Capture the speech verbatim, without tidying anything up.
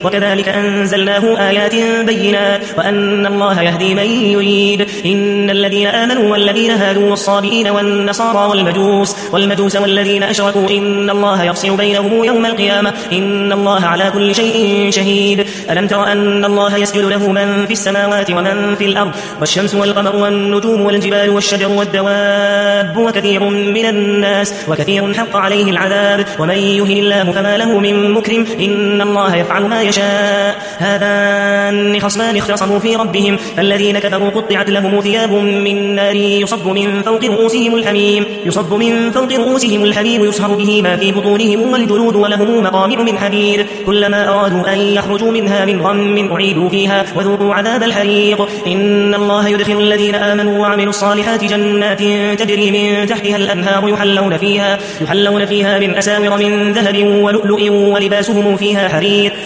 وكذلك أنزلناه آيات بينات وأن الله يهدي من يريد. إن الذين آمنوا والذين هادوا والصابئين والنصارى والمجوس والمجوس والذين أشركوا إن الله يفصل بينهم يوم القيامة إن الله على كل شيء شهيد. ألم تر أن الله يسجد له من في السماوات ومن في الأرض والشمس والقمر والنجوم والجبال والشجر والدواب وكثير من الناس وكثير حق عليه العذاب ومن يهن الله فما له من مكرم إن الله يفعل ما يشاء. هذان خصمان اختصموا في ربهم فالذين كفروا قطعت لهم ثياب من نار يصب من فوق رؤوسهم الحميم يصب من فوق رؤوسهم الحميم يصهر به ما في بطونهم والجلود ولهم مقامع من حديد كلما أرادوا أن يخرجوا منها من غم أعيدوا فيها وذوقوا عذاب الحريق. إن الله يدخل الذين آمنوا وعملوا الصالحات جنات تجري من تحتها الأنهار يحلون فيها, يحلون فيها من أساور من ذهب ولؤلؤ ولباسهم فيها حرير